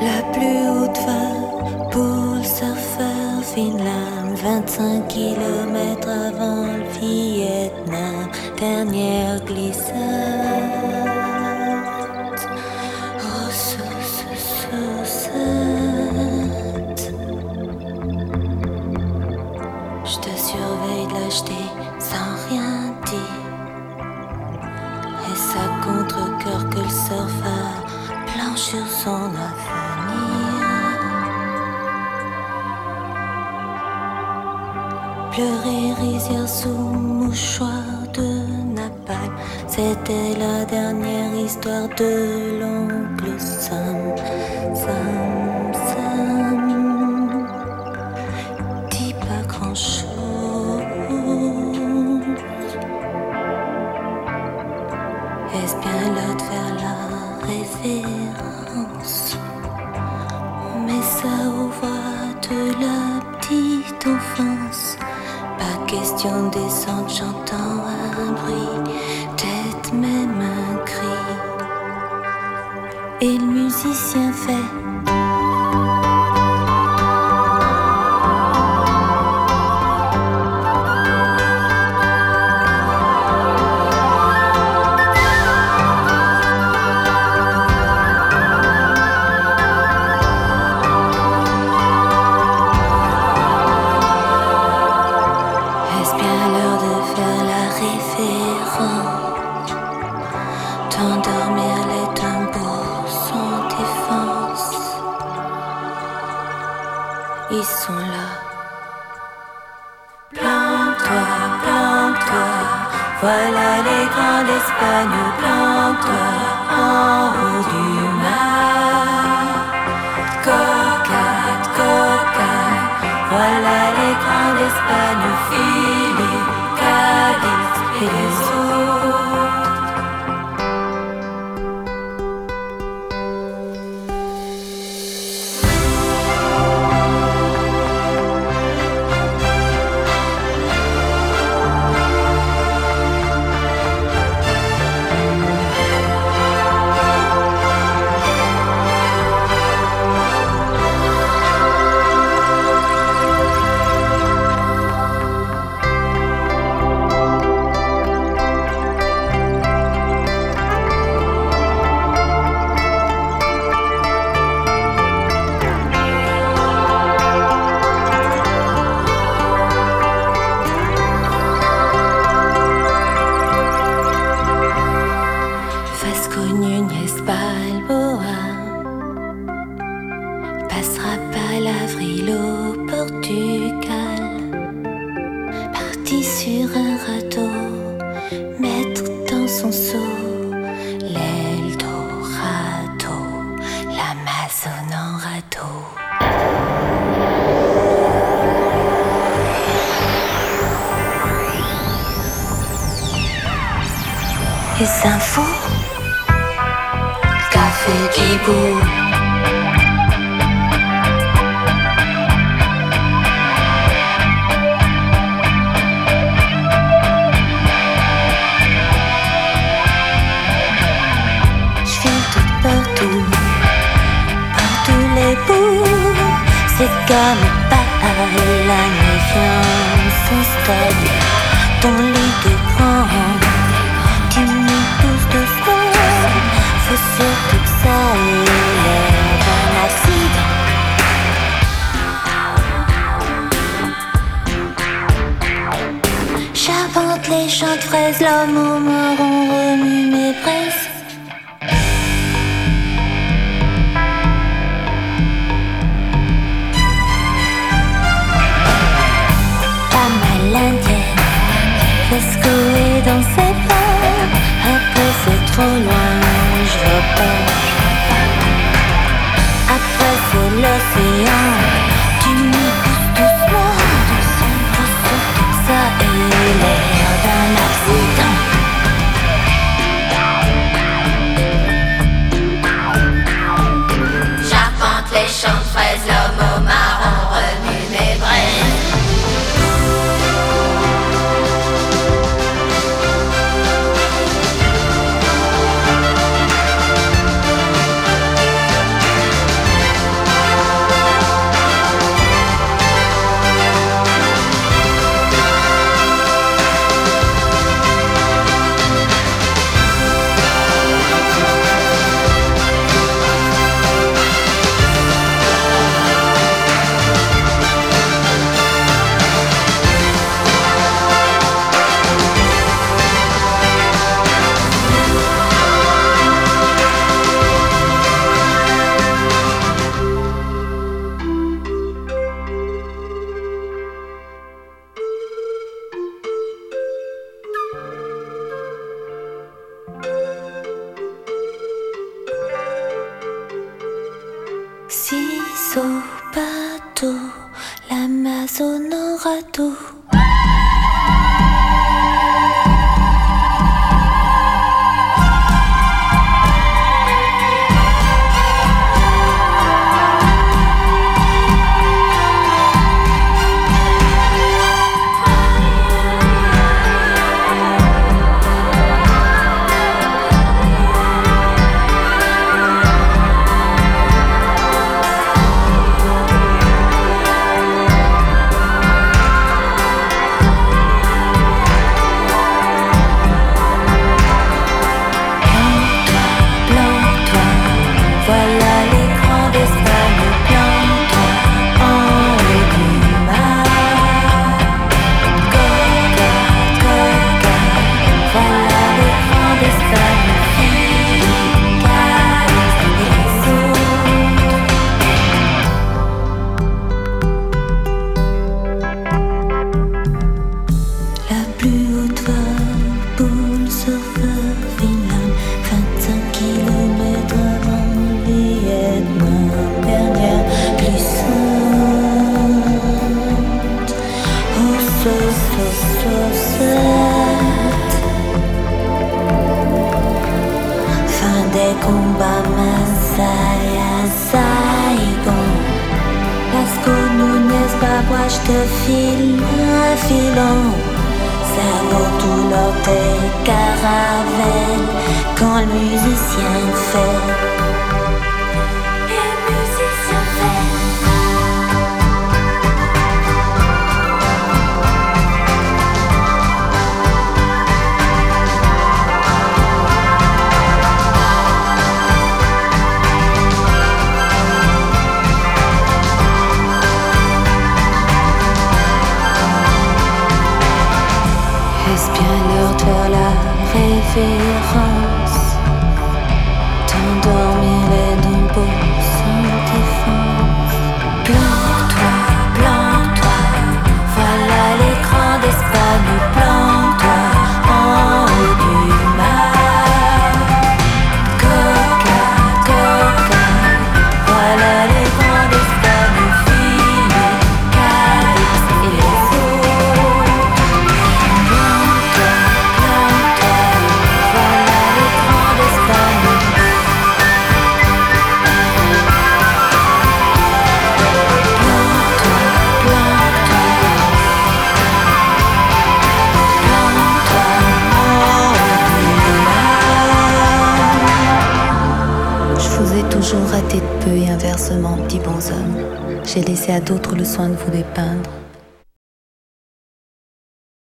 La plus haute vague pour le surfeur Finlande, 25 kilomètres avant le Vietnam, dernière glissade. Oh, saucette. Je te surveille de l'acheter sans rien dire. Et ça contre-cœur que le surfeur planche sur son avenir. Pleurer rizière sous mouchoir de napalm, c'était la dernière histoire de l'oncle Sam. Dis pas grand chose. Est-ce bien l'heure de faire la révérence? On met ça aux voix de la petite enfance. Pas question de descendre, j'entends un bruit, peut-être même un cri. Et le musicien fait ils sont là. Plante-toi, plante-toi, voilà les grands d'Espagne. Plante-toi en haut du mar. Coquette, coquette, voilà les grands d'Espagne. Philippe, Cadix et les autres. Les infos, café qui bout. C'est comme pas la méfiance s'installe. Ton lit est grand, tu me pousses de fond. Faut surtout que ça ait l'air d'un accident. J'invente les champs de fraises, l'homme au marron remue mes braises. L'indienne fait secouer dans ses pas. Après c'est trop loin, je vois pas. Après c'est l'océan, tu me pousses doucement. Faut surtout que ça ait l'air d'un accident. J'arpente les champs de fraises, l'homme au marron remue mes braises. Sopato, l'Amazonorato. Fin des combats, Masaya, Saigon. Lasco, Nunez, Babouach, de fil à filon. Cerveau tout leur caravelle quand le musicien fait. Est-ce bien l'heure de la révérence? T'endormir les dons sans défense. Planque-toi, planque-toi. Voilà l'écran d'Espagne. Planque-toi en haut du mar. Coca, coca. Voilà l'écran d'Espagne. Fille, Cadix et les eaux. Je vous ai toujours raté de peu et inversement, petit bonhomme. J'ai laissé à d'autres le soin de vous dépeindre.